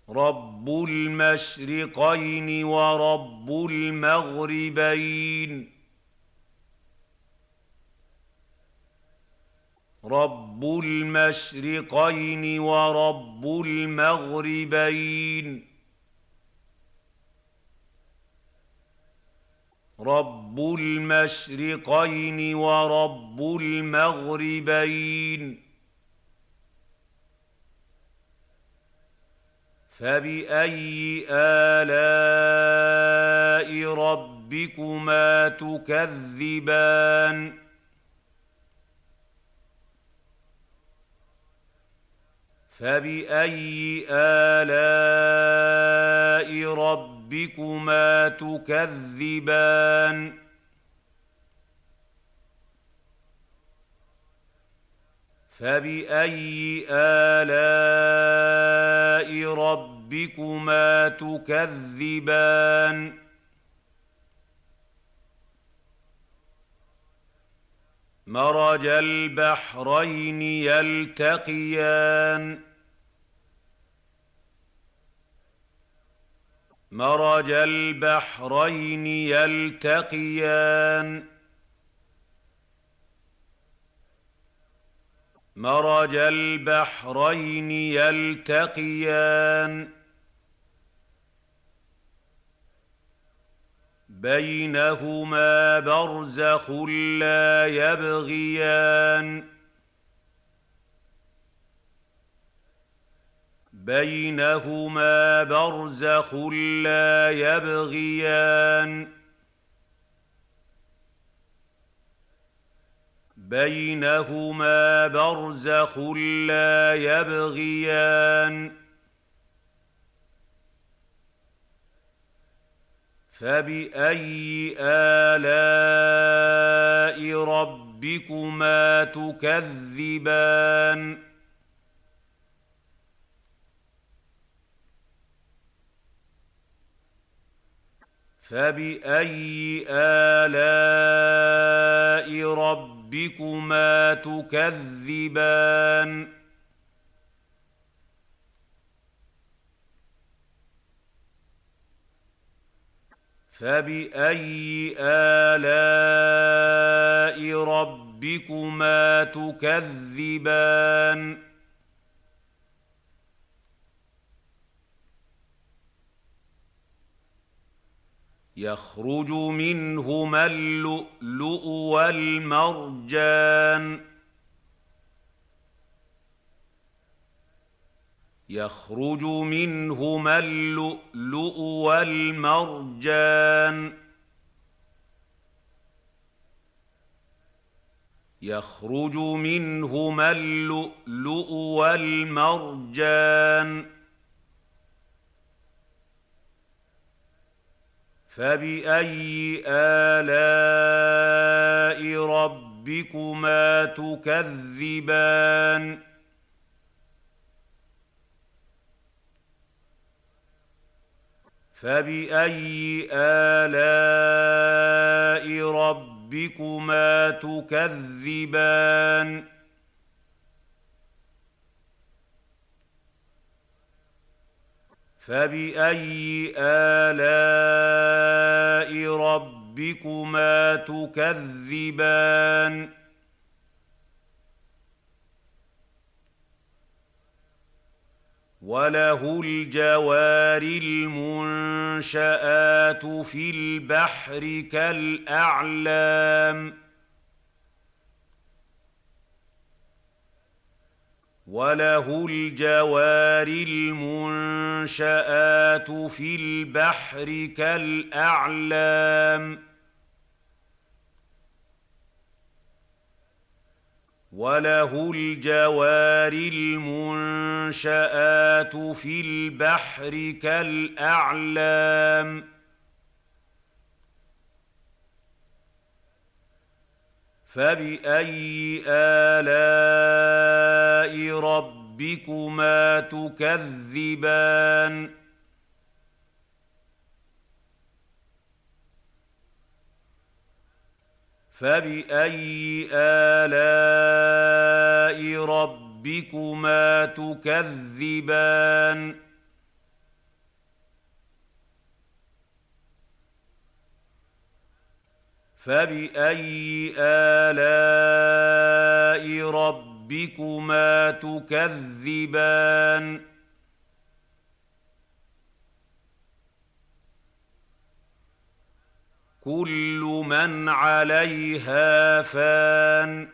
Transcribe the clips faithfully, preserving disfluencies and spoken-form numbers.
رب المشرقين ورب المغربين رب المشرقين ورب المغربين رب المشرقين ورب المغربين فبأي آلاء ربكما تكذبان فبأي آلاء ربكما تكذبان فبأي آلاء ربكما تكذبان مرج البحرين يلتقيان مرج البحرين يلتقيان مرج البحرين يلتقيان بينهما برزخ لا يبغيان بينهما برزخ لا يبغيان بينهما برزخ لا يبغيان فبأي آلاء ربكما تكذبان فبأي آلاء ربكما تكذبان فبأي آلاء ربكما تكذبان يخرج منهما اللؤلؤ والمرجان يخرج منهما اللؤلؤ والمرجان يخرج منهما اللؤلؤ والمرجان فبأي آلاء ربكما تكذبان فبأي آلاء ربكما تكذبان فبأي آلاء ربكما تكذبان وله الجوار المنشآت في البحر كالأعلام وله الجوار المنشآت في البحر كالأعلام وله الجوار المنشآت في البحر كالأعلام فبأي آلاء ربكما تكذبان فبأي آلاء ربكما تكذبان فبأي آلاء ربكما تكذبان كل من عليها فان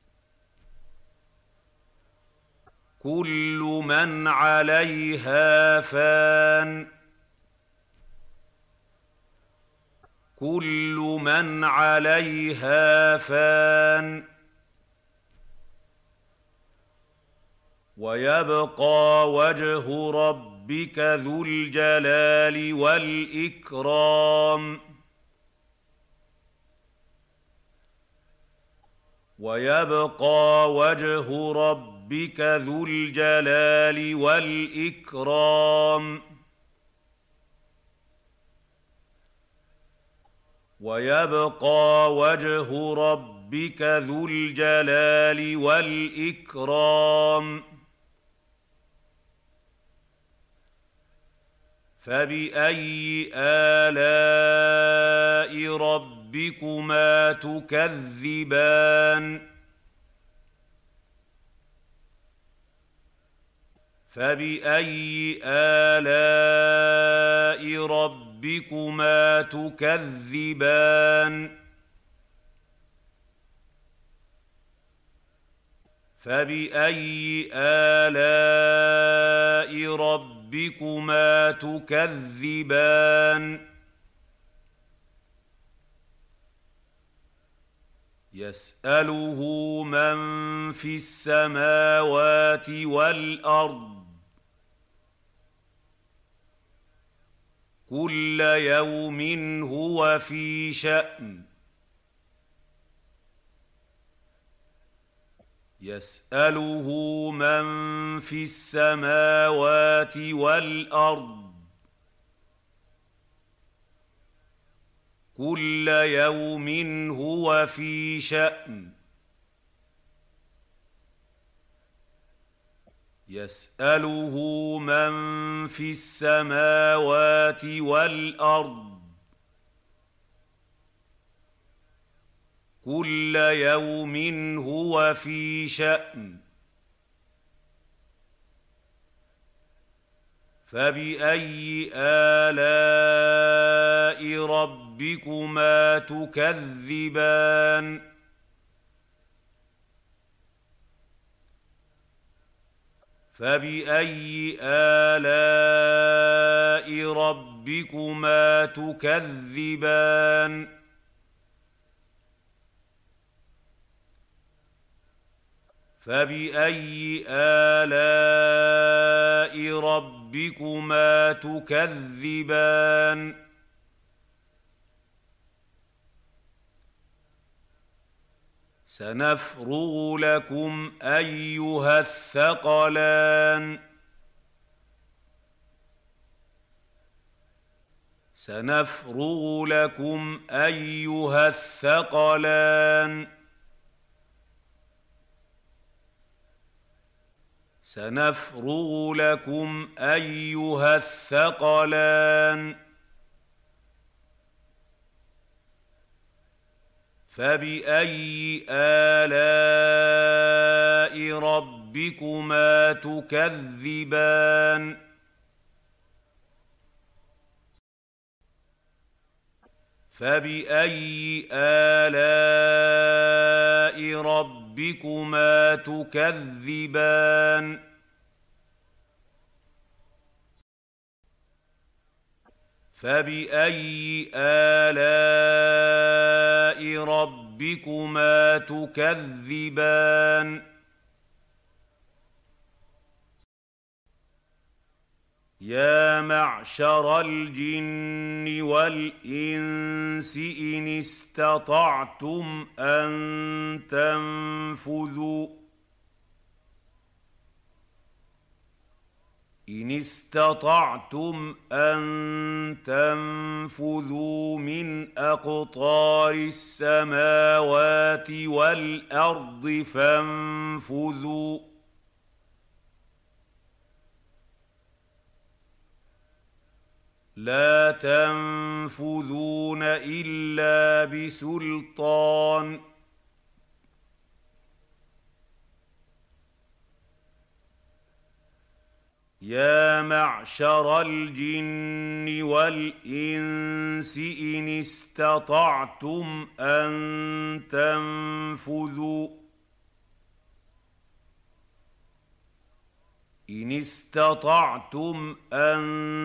كل من عليها فان كل من عليها فان ويبقى وجه ربك ذو الجلال والإكرام ويبقى وجه ربك ذو الجلال والإكرام ويبقى وجه ربك ذو الجلال والإكرام فبأي آلاء ربكما تكذبان فبأي آلاء ربكما تكذبان فبأي آلاء ربكما تكذبان يسأله من في السماوات والأرض كل يوم هو في شأن يسأله من في السماوات والأرض كل يوم هو في شأن يسأله من في السماوات والأرض كل يوم هو في شأن فبأي آلاء ربكما تكذبان فبأي آلاء ربكما تكذبان فبأي آلاء ربكما تكذبان سنفرغ لكم أيها الثقلان سنفرغ لكم أيها الثقلان سنفرغ لكم أيها الثقلان فبأي آلاء ربكما تكذبان فبأي آلاء ربكما تكذبان فبأي آلاء ربكما تكذبان يا معشر الجن والإنس إن استطعتم أن تنفذوا إن استطعتم أن تنفذوا من أقطار السماوات والأرض فانفذوا لا تنفذون إلا بسلطان يا معشر الجن والإنس إن استطعتم أن تنفذوا إن استطعتم أن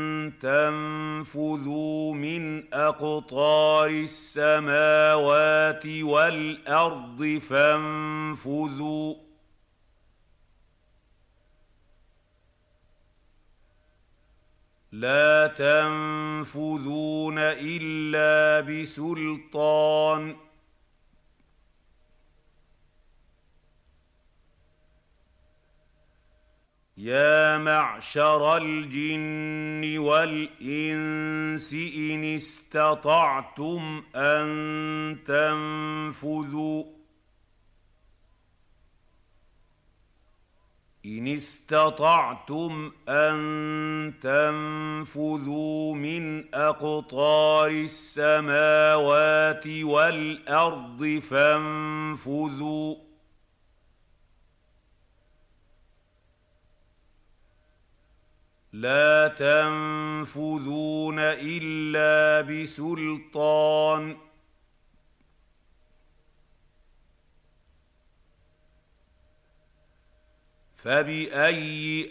تنفذوا من أقطار السماوات والأرض فانفذوا لا تنفذون إلا بسلطان يا معشر الجن والإنس إن استطعتم أن تنفذوا إن استطعتم أن تنفذوا من أقطار السماوات والأرض فانفذوا لا تنفذون إلا بسلطان فبأي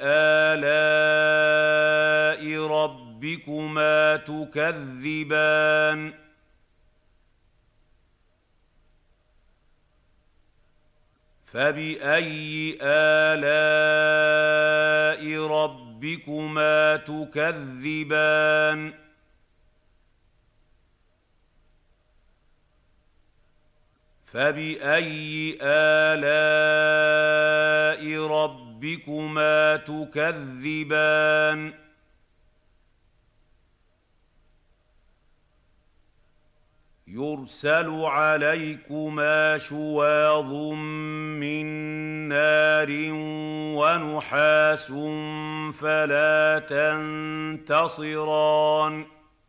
آلاء ربكما تكذبان فبأي آلاء ربكما تكذبان فبأي آلاء ربكما تكذبان يرسل عليكما شواظ من نار ونحاس فلا تنتصران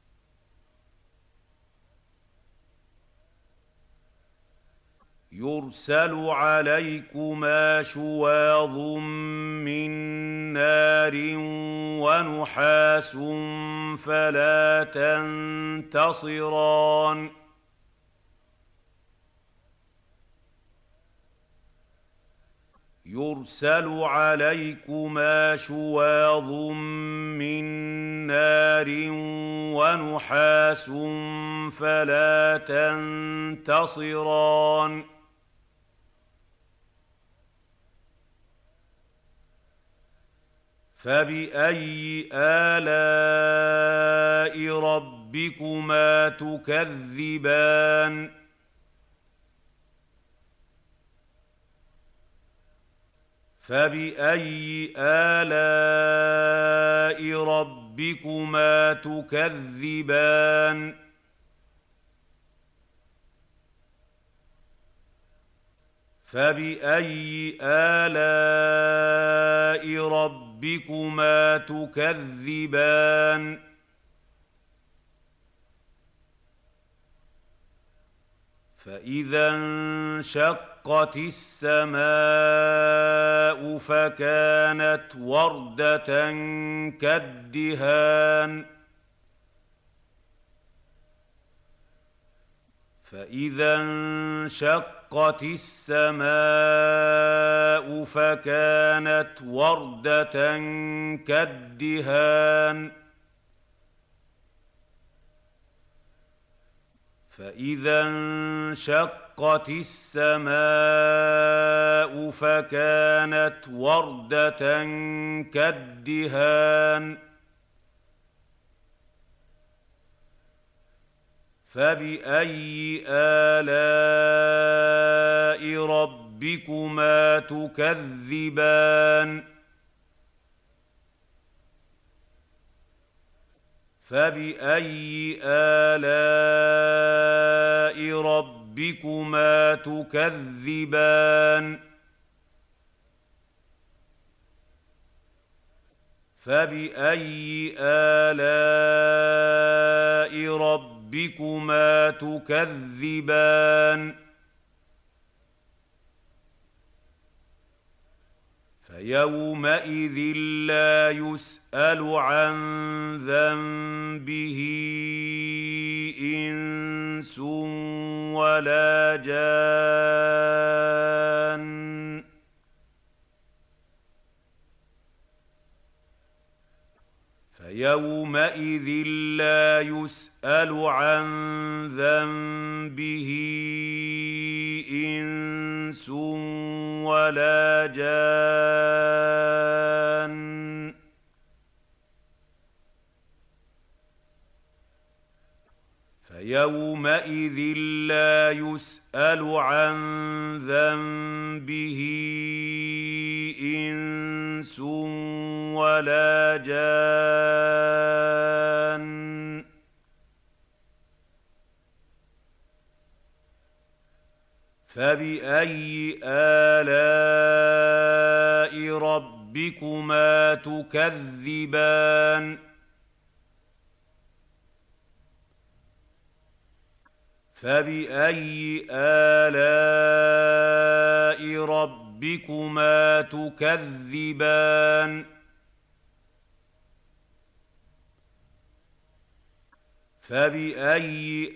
يرسل عليكما شواظ من نار ونحاس فلا تنتصران يرسل عليكما شواظ من نار ونحاس فلا تنتصران فبأي آلاء ربكما تكذبان فبأي آلاء ربكما تكذبان فبأي آلاء ربكما تكذبان فإذا انشقت السماء فكانت وردة كالدهان فإذا انشقت السماء فكانت وردة كالدهان فإذا انشقت السماء فكانت وردة كالدهان فبأي آلاء ربكما تكذبان فبأي آلاء ربكما تكذبان فبأي آلاء ربكما تكذبان فيومئذ لا يسأل عن ذنبه إنس ولا جان فيومئذ لا يسأل عن ذنبه إنس ولا جان فيومئذ لا يسأل عن ذنبه إنس ولا جان فبأي آلاء ربكما تكذبان فبأي آلاء ربكما تكذبان فبأي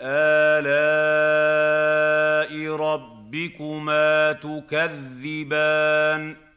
آلاء ربكما تكذبان